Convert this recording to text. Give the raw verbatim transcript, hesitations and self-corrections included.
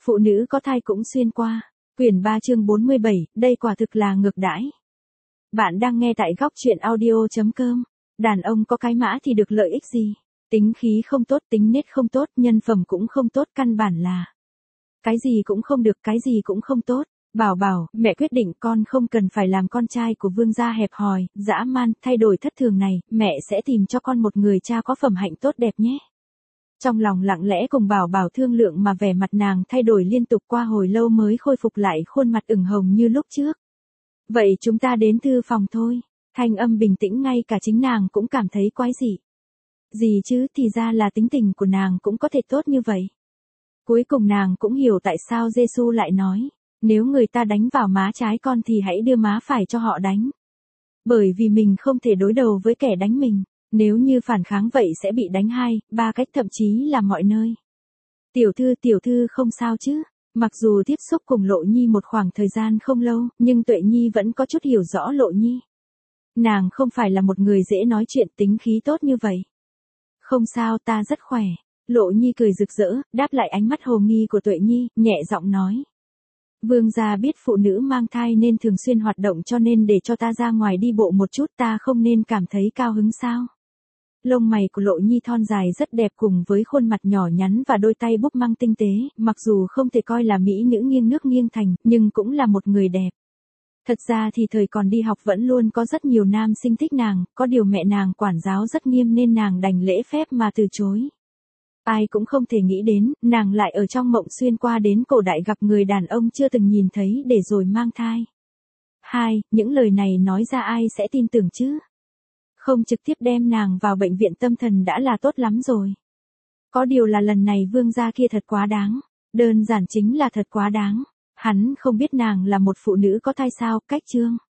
Phụ nữ có thai cũng xuyên qua. Quyển ba chương bốn mươi bảy, đây quả thực là ngược đãi. Bạn đang nghe tại góc truyện audio.com. Đàn ông có cái mã thì được lợi ích gì? Tính khí không tốt, tính nết không tốt, nhân phẩm cũng không tốt, căn bản là cái gì cũng không được, cái gì cũng không tốt. Bảo bảo, mẹ quyết định con không cần phải làm con trai của vương gia hẹp hòi, dã man, thay đổi thất thường này, mẹ sẽ tìm cho con một người cha có phẩm hạnh tốt đẹp nhé. Trong lòng lặng lẽ cùng bảo bảo thương lượng mà vẻ mặt nàng thay đổi liên tục, qua hồi lâu mới khôi phục lại khuôn mặt ửng hồng như lúc trước. Vậy chúng ta đến thư phòng thôi. Thanh âm bình tĩnh, ngay cả chính nàng cũng cảm thấy quái dị. Gì chứ, thì ra là tính tình của nàng cũng có thể tốt như vậy. Cuối cùng nàng cũng hiểu tại sao Giê-xu lại nói, nếu người ta đánh vào má trái con thì hãy đưa má phải cho họ đánh. Bởi vì mình không thể đối đầu với kẻ đánh mình. Nếu như phản kháng vậy sẽ bị đánh hai, ba cách, thậm chí là mọi nơi. Tiểu thư, tiểu thư không sao chứ? Mặc dù tiếp xúc cùng Lộ Nhi một khoảng thời gian không lâu, nhưng Tuệ Nhi vẫn có chút hiểu rõ Lộ Nhi. Nàng không phải là một người dễ nói chuyện, tính khí tốt như vậy. Không sao, ta rất khỏe. Lộ Nhi cười rực rỡ, đáp lại ánh mắt hồ nghi của Tuệ Nhi, nhẹ giọng nói. Vương gia biết phụ nữ mang thai nên thường xuyên hoạt động, cho nên để cho ta ra ngoài đi bộ một chút, ta không nên cảm thấy cao hứng sao? Lông mày của Lộ Nhi thon dài rất đẹp, cùng với khuôn mặt nhỏ nhắn và đôi tay búp măng tinh tế, mặc dù không thể coi là mỹ nữ nghiêng nước nghiêng thành, nhưng cũng là một người đẹp. Thật ra thì thời còn đi học vẫn luôn có rất nhiều nam sinh thích nàng, có điều mẹ nàng quản giáo rất nghiêm nên nàng đành lễ phép mà từ chối. Ai cũng không thể nghĩ đến, nàng lại ở trong mộng xuyên qua đến cổ đại gặp người đàn ông chưa từng nhìn thấy để rồi mang thai. Hai, những lời này nói ra ai sẽ tin tưởng chứ? Không trực tiếp đem nàng vào bệnh viện tâm thần đã là tốt lắm rồi. Có điều là lần này vương gia kia thật quá đáng. Đơn giản chính là thật quá đáng. Hắn không biết nàng là một phụ nữ có thai sao? Cách chương.